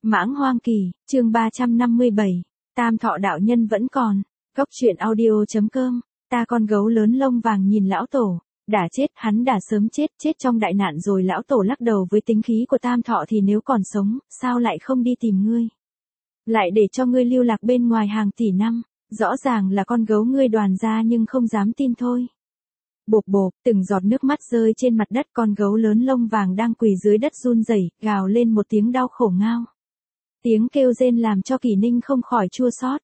Mãng Hoang Kỳ, chương 357, Tam Thọ đạo nhân vẫn còn. Góc truyện audio.com. Ta con gấu lớn lông vàng nhìn lão tổ, đã chết, hắn đã sớm chết trong đại nạn rồi. Lão tổ lắc đầu, với tính khí của Tam Thọ thì nếu còn sống, sao lại không đi tìm ngươi? Lại để cho ngươi lưu lạc bên ngoài hàng tỷ năm, rõ ràng là con gấu ngươi đoàn ra nhưng không dám tin thôi. Bộp bộp, từng giọt nước mắt rơi trên mặt đất. Con gấu lớn lông vàng đang quỳ dưới đất run rẩy, gào lên một tiếng đau khổ ngao. Tiếng kêu rên làm cho Kỳ Ninh không khỏi chua xót.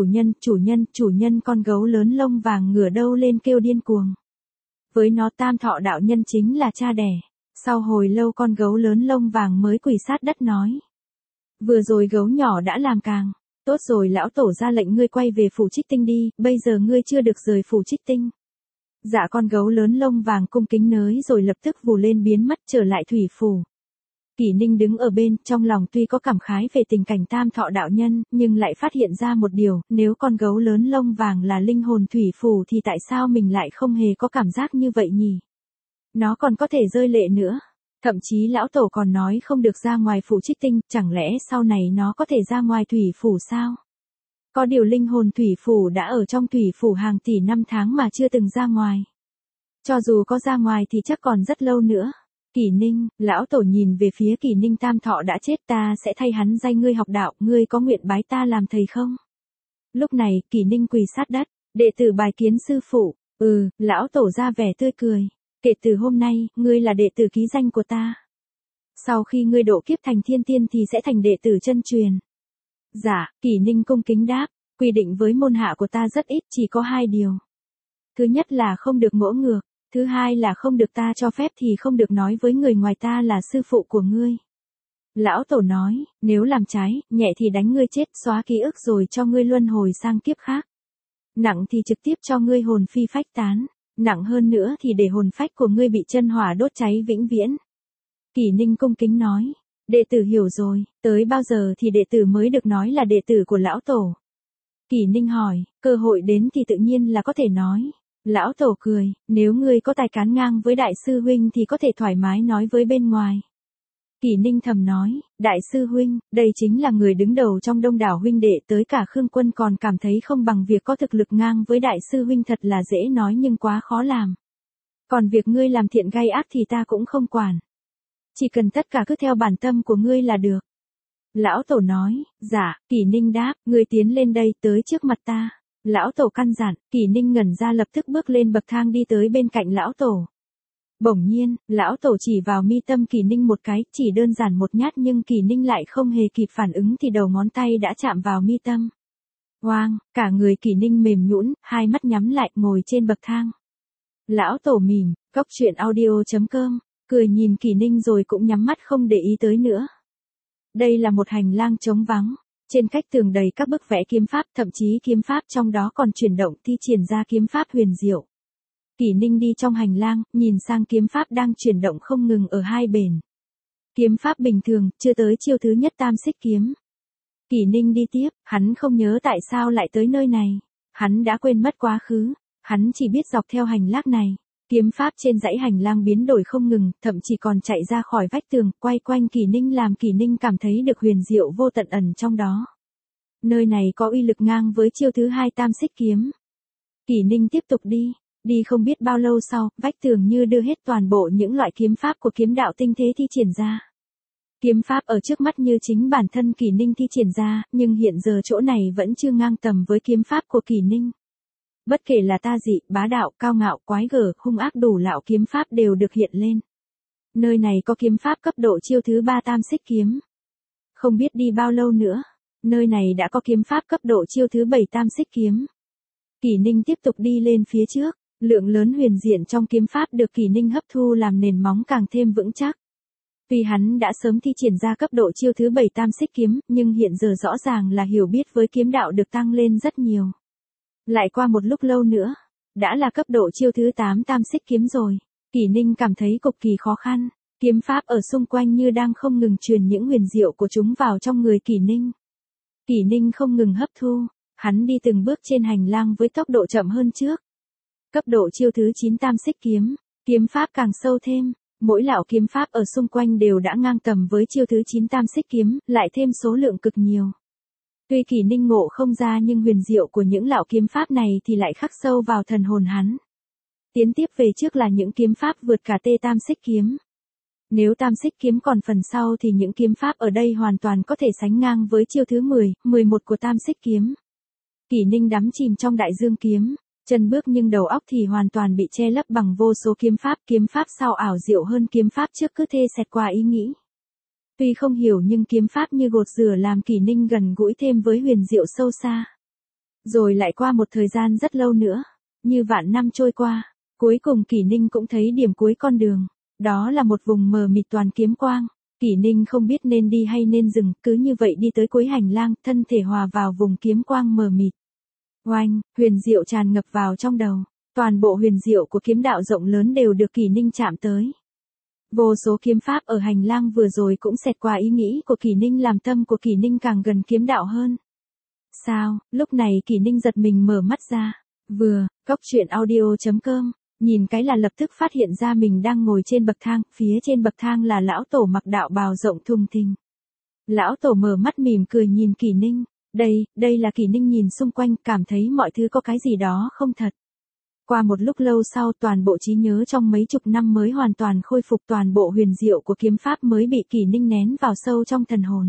Chủ nhân, con gấu lớn lông vàng ngửa đầu lên kêu điên cuồng. Với nó Tam Thọ đạo nhân chính là cha đẻ. Sau hồi lâu con gấu lớn lông vàng mới quỳ sát đất nói. Vừa rồi gấu nhỏ đã làm càng. Tốt rồi, lão tổ ra lệnh ngươi quay về phủ Trích Tinh đi, bây giờ ngươi chưa được rời phủ Trích Tinh. Dạ, con gấu lớn lông vàng cung kính nới rồi lập tức vù lên biến mất trở lại thủy phủ. Kỳ Ninh đứng ở bên, trong lòng tuy có cảm khái về tình cảnh Tam Thọ đạo nhân, nhưng lại phát hiện ra một điều, nếu con gấu lớn lông vàng là linh hồn thủy phủ thì tại sao mình lại không hề có cảm giác như vậy nhỉ? Nó còn có thể rơi lệ nữa. Thậm chí lão tổ còn nói không được ra ngoài phủ Trích Tinh, chẳng lẽ sau này nó có thể ra ngoài thủy phủ sao? Có điều linh hồn thủy phủ đã ở trong thủy phủ hàng tỷ năm tháng mà chưa từng ra ngoài. Cho dù có ra ngoài thì chắc còn rất lâu nữa. Kỳ Ninh, lão tổ nhìn về phía Kỳ Ninh, Tam Thọ đã chết, ta sẽ thay hắn dạy ngươi học đạo, ngươi có nguyện bái ta làm thầy không? Lúc này, Kỳ Ninh quỳ sát đất, đệ tử bài kiến sư phụ. Lão tổ ra vẻ tươi cười. Kể từ hôm nay, ngươi là đệ tử ký danh của ta. Sau khi ngươi độ kiếp thành thiên tiên thì sẽ thành đệ tử chân truyền. Dạ, Kỳ Ninh cung kính đáp, quy định với môn hạ của ta rất ít, chỉ có 2 điều. Thứ nhất là không được ngỗ ngược, thứ hai là không được ta cho phép thì không được nói với người ngoài ta là sư phụ của ngươi. Lão tổ nói, nếu làm trái, nhẹ thì đánh ngươi chết, xóa ký ức rồi cho ngươi luân hồi sang kiếp khác. Nặng thì trực tiếp cho ngươi hồn phi phách tán, nặng hơn nữa thì để hồn phách của ngươi bị chân hỏa đốt cháy vĩnh viễn. Kỳ Ninh cung kính nói. Đệ tử hiểu rồi, tới bao giờ thì đệ tử mới được nói là đệ tử của lão tổ? Kỳ Ninh hỏi, cơ hội đến thì tự nhiên là có thể nói. Lão tổ cười, nếu ngươi có tài cán ngang với đại sư huynh thì có thể thoải mái nói với bên ngoài. Kỳ Ninh thầm nói, đại sư huynh, đây chính là người đứng đầu trong đông đảo huynh đệ, tới cả Khương Quân còn cảm thấy không bằng việc có thực lực ngang với đại sư huynh, thật là dễ nói nhưng quá khó làm. Còn việc ngươi làm thiện gay ác thì ta cũng không quản. Chỉ cần tất cả cứ theo bản tâm của ngươi là được. Lão tổ nói, dạ. Kỳ Ninh đáp, ngươi tiến lên đây, tới trước mặt ta. Lão tổ căn dặn. Kỳ Ninh ngẩn ra, lập tức bước lên bậc thang đi tới bên cạnh lão tổ. Bỗng nhiên, lão tổ chỉ vào mi tâm Kỳ Ninh một cái, chỉ đơn giản một nhát, nhưng Kỳ Ninh lại không hề kịp phản ứng thì đầu ngón tay đã chạm vào mi tâm. Oang, cả người Kỳ Ninh mềm nhũn, hai mắt nhắm lại, ngồi trên bậc thang. Lão tổ mỉm, góc truyện audio.com. Cười nhìn Kỳ Ninh rồi cũng nhắm mắt không để ý tới nữa. Đây là một hành lang trống vắng. Trên cách tường đầy các bức vẽ kiếm pháp, thậm chí kiếm pháp trong đó còn chuyển động thi triển ra kiếm pháp huyền diệu. Kỳ Ninh đi trong hành lang, nhìn sang kiếm pháp đang chuyển động không ngừng ở hai bên. Kiếm pháp bình thường, chưa tới chiêu thứ nhất Tam Xích kiếm. Kỳ Ninh đi tiếp, hắn không nhớ tại sao lại tới nơi này. Hắn đã quên mất quá khứ. Hắn chỉ biết dọc theo hành lang này. Kiếm pháp trên dãy hành lang biến đổi không ngừng, thậm chí còn chạy ra khỏi vách tường, quay quanh Kỳ Ninh, làm Kỳ Ninh cảm thấy được huyền diệu vô tận ẩn trong đó. Nơi này có uy lực ngang với chiêu thứ 2 Tam Xích kiếm. Kỳ Ninh tiếp tục đi không biết bao lâu sau, vách tường như đưa hết toàn bộ những loại kiếm pháp của kiếm đạo tinh thế thi triển ra. Kiếm pháp ở trước mắt như chính bản thân Kỳ Ninh thi triển ra, nhưng hiện giờ chỗ này vẫn chưa ngang tầm với kiếm pháp của Kỳ Ninh. Bất kể là ta dị, bá đạo, cao ngạo, quái gở, hung ác, đủ lão kiếm pháp đều được hiện lên. Nơi này có kiếm pháp cấp độ chiêu thứ 3 Tam Xích kiếm. Không biết đi bao lâu nữa, nơi này đã có kiếm pháp cấp độ chiêu thứ 7 Tam Xích kiếm. Kỳ Ninh tiếp tục đi lên phía trước, lượng lớn huyền diện trong kiếm pháp được Kỳ Ninh hấp thu làm nền móng càng thêm vững chắc. Tuy hắn đã sớm thi triển ra cấp độ chiêu thứ 7 Tam Xích kiếm, nhưng hiện giờ rõ ràng là hiểu biết với kiếm đạo được tăng lên rất nhiều. Lại qua một lúc lâu nữa, đã là cấp độ chiêu thứ 8 Tam Xích kiếm rồi. Kỳ Ninh cảm thấy cực kỳ khó khăn. Kiếm pháp ở xung quanh như đang không ngừng truyền những huyền diệu của chúng vào trong người Kỳ Ninh. Kỳ Ninh không ngừng hấp thu, hắn đi từng bước trên hành lang với tốc độ chậm hơn trước. Cấp độ chiêu thứ 9 Tam Xích kiếm, kiếm pháp càng sâu thêm, Mỗi lão kiếm pháp ở xung quanh đều đã ngang tầm với chiêu thứ 9 tam xích kiếm, lại thêm số lượng cực nhiều. Tuy Kỷ Ninh ngộ không ra nhưng huyền diệu của những lão kiếm pháp này thì lại khắc sâu vào thần hồn hắn. Tiến tiếp về trước là những kiếm pháp vượt cả tam xích kiếm. Nếu tam xích kiếm còn phần sau thì những kiếm pháp ở đây hoàn toàn có thể sánh ngang với chiêu thứ 10, 11 của tam xích kiếm. Kỷ Ninh đắm chìm trong đại dương kiếm, chân bước nhưng đầu óc thì hoàn toàn bị che lấp bằng vô số kiếm pháp sau ảo diệu hơn kiếm pháp trước cứ thê xẹt qua ý nghĩ. Tuy không hiểu nhưng kiếm pháp như gột rửa làm Kỷ Ninh gần gũi thêm với huyền diệu sâu xa. Rồi lại qua một thời gian rất lâu nữa, như vạn năm trôi qua, cuối cùng Kỷ Ninh cũng thấy điểm cuối con đường. Đó là một vùng mờ mịt toàn kiếm quang. Kỷ Ninh không biết nên đi hay nên dừng, cứ như vậy đi tới cuối hành lang, thân thể hòa vào vùng kiếm quang mờ mịt. Oanh, huyền diệu tràn ngập vào trong đầu. Toàn bộ huyền diệu của kiếm đạo rộng lớn đều được Kỷ Ninh chạm tới. Vô số kiếm pháp ở hành lang vừa rồi cũng xẹt qua ý nghĩ của Kỷ Ninh làm tâm của Kỷ Ninh càng gần kiếm đạo hơn. Sao, lúc này Kỷ Ninh giật mình mở mắt ra. Cóc truyện audio.com, nhìn cái là lập tức phát hiện ra mình đang ngồi trên bậc thang, phía trên bậc thang là lão tổ mặc đạo bào rộng thùng thình. Lão tổ mở mắt mỉm cười nhìn Kỷ Ninh. Đây là Kỷ Ninh nhìn xung quanh, cảm thấy mọi thứ có cái gì đó không thật. Qua một lúc lâu sau toàn bộ trí nhớ trong mấy chục năm mới hoàn toàn khôi phục, toàn bộ huyền diệu của kiếm pháp mới bị Kỷ Ninh nén vào sâu trong thần hồn.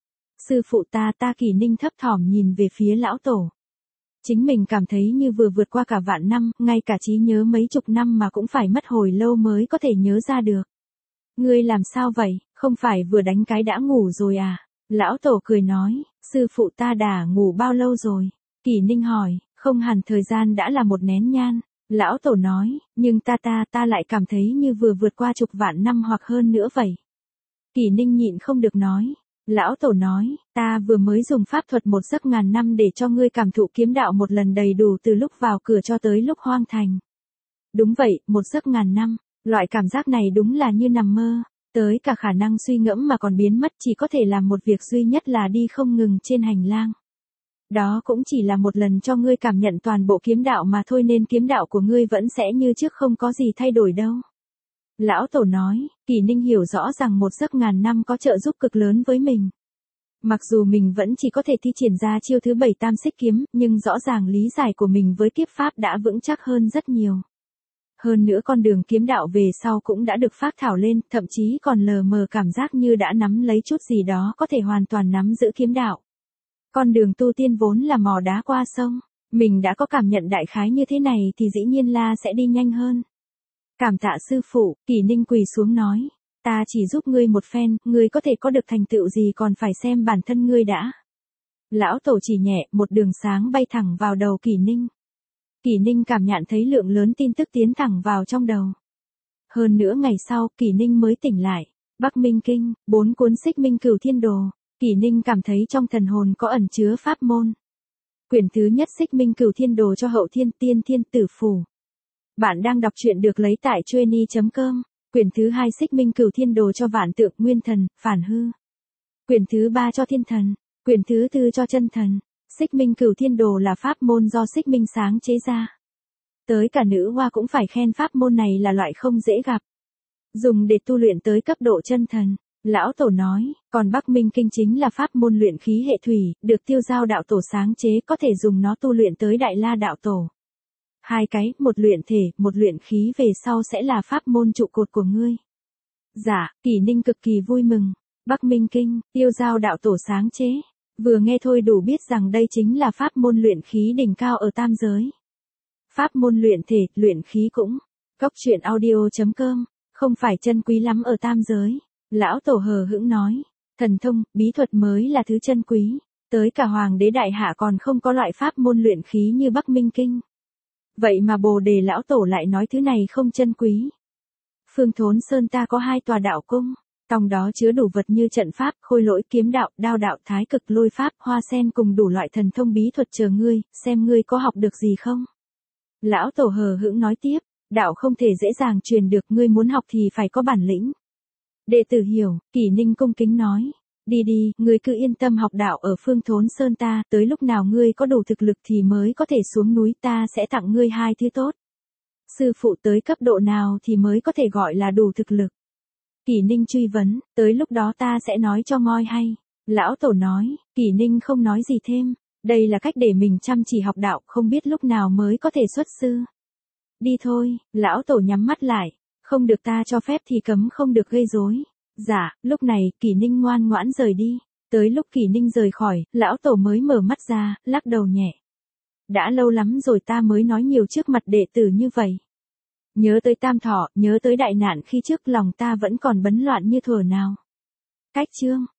Sư phụ ta Kỷ Ninh thấp thỏm nhìn về phía lão tổ. Chính mình cảm thấy như vừa vượt qua cả vạn năm, ngay cả trí nhớ mấy chục năm mà cũng phải mất hồi lâu mới có thể nhớ ra được. Ngươi làm sao vậy, không phải vừa đánh cái đã ngủ rồi à? Lão tổ cười nói, sư phụ ta đã ngủ bao lâu rồi? Kỷ Ninh hỏi, không hẳn, thời gian đã là một nén nhang. Lão tổ nói, nhưng ta lại cảm thấy như vừa vượt qua chục vạn năm hoặc hơn nữa vậy. Kỷ Ninh nhịn không được nói. Lão tổ nói, ta vừa mới dùng pháp thuật một giấc ngàn năm để cho ngươi cảm thụ kiếm đạo một lần đầy đủ từ lúc vào cửa cho tới lúc hoang thành. Đúng vậy, một giấc ngàn năm, loại cảm giác này đúng là như nằm mơ, tới cả khả năng suy ngẫm mà còn biến mất, chỉ có thể làm một việc duy nhất là đi không ngừng trên hành lang. Đó cũng chỉ là một lần cho ngươi cảm nhận toàn bộ kiếm đạo mà thôi, nên kiếm đạo của ngươi vẫn sẽ như trước, không có gì thay đổi đâu. Lão tổ nói, Kỷ Ninh hiểu rõ rằng một giấc ngàn năm có trợ giúp cực lớn với mình. Mặc dù mình vẫn chỉ có thể thi triển ra chiêu thứ 7 tam xích kiếm, nhưng rõ ràng lý giải của mình với kiếp pháp đã vững chắc hơn rất nhiều. Hơn nữa con đường kiếm đạo về sau cũng đã được phác thảo lên, thậm chí còn lờ mờ cảm giác như đã nắm lấy chút gì đó có thể hoàn toàn nắm giữ kiếm đạo. Con đường tu tiên vốn là mò đá qua sông, mình đã có cảm nhận đại khái như thế này thì dĩ nhiên là sẽ đi nhanh hơn. Cảm tạ sư phụ, Kỷ Ninh quỳ xuống nói, ta chỉ giúp ngươi một phen, ngươi có thể có được thành tựu gì còn phải xem bản thân ngươi đã. Lão tổ chỉ nhẹ, một đường sáng bay thẳng vào đầu Kỷ Ninh. Kỷ Ninh cảm nhận thấy lượng lớn tin tức tiến thẳng vào trong đầu. Hơn nữa ngày sau, Kỷ Ninh mới tỉnh lại. Bắc Minh Kinh, 4 cuốn Xích Minh Cửu Thiên Đồ. Kỷ Ninh cảm thấy trong thần hồn có ẩn chứa pháp môn. Quyển thứ nhất Xích Minh Cửu Thiên Đồ cho Hậu Thiên Tiên Thiên Tử Phủ. Bạn đang đọc truyện được lấy tại Chueny.com. Quyển thứ 2 Xích Minh Cửu Thiên Đồ cho Vạn Tượng Nguyên Thần, Phản Hư. Quyển thứ 3 cho Thiên Thần. Quyển thứ 4 cho Chân Thần. Xích Minh Cửu Thiên Đồ là pháp môn do Xích Minh sáng chế ra. Tới cả nữ hoa cũng phải khen pháp môn này là loại không dễ gặp. Dùng để tu luyện tới cấp độ chân thần. Lão tổ nói, còn Bắc Minh Kinh chính là pháp môn luyện khí hệ thủy, được Tiêu Giao đạo tổ sáng chế, có thể dùng nó tu luyện tới Đại La đạo tổ. Hai cái, một luyện thể, một luyện khí về sau sẽ là pháp môn trụ cột của ngươi. Dạ, Kỷ Ninh cực kỳ vui mừng. Bắc Minh Kinh, Tiêu Giao đạo tổ sáng chế. Vừa nghe thôi đủ biết rằng đây chính là pháp môn luyện khí đỉnh cao ở tam giới. Pháp môn luyện thể, luyện khí cũng. Cóc truyện audio.com, không phải chân quý lắm ở tam giới. Lão tổ hờ hững nói, thần thông, bí thuật mới là thứ chân quý. Tới cả hoàng đế đại hạ còn không có loại pháp môn luyện khí như Bắc Minh Kinh. Vậy mà Bồ Đề lão tổ lại nói thứ này không chân quý. Phương Thốn Sơn ta có 2 tòa đạo cung, trong đó chứa đủ vật như trận pháp, khôi lỗi, kiếm đạo, đao đạo, thái cực, lôi pháp, hoa sen cùng đủ loại thần thông bí thuật chờ ngươi, xem ngươi có học được gì không. Lão tổ hờ hững nói tiếp, đạo không thể dễ dàng truyền được, ngươi muốn học thì phải có bản lĩnh. Đệ tử hiểu, Kỷ Ninh cung kính nói, đi, ngươi cứ yên tâm học đạo ở Phương Thốn Sơn ta, tới lúc nào ngươi có đủ thực lực thì mới có thể xuống núi, ta sẽ tặng ngươi 2 thứ tốt. Sư phụ tới cấp độ nào thì mới có thể gọi là đủ thực lực? Kỷ Ninh truy vấn, tới lúc đó ta sẽ nói cho ngoi hay. Lão Tổ nói, Kỷ Ninh không nói gì thêm. Đây là cách để mình chăm chỉ học đạo, không biết lúc nào mới có thể xuất sư. Đi thôi, Lão Tổ nhắm mắt lại. Không được ta cho phép thì cấm không được gây rối. Dạ, lúc này, Kỷ Ninh ngoan ngoãn rời đi. Tới lúc Kỷ Ninh rời khỏi, Lão Tổ mới mở mắt ra, lắc đầu nhẹ. Đã lâu lắm rồi ta mới nói nhiều trước mặt đệ tử như vậy. Nhớ tới Tam Thọ, nhớ tới đại nạn khi trước lòng ta vẫn còn bấn loạn như thuở nào. Cách chương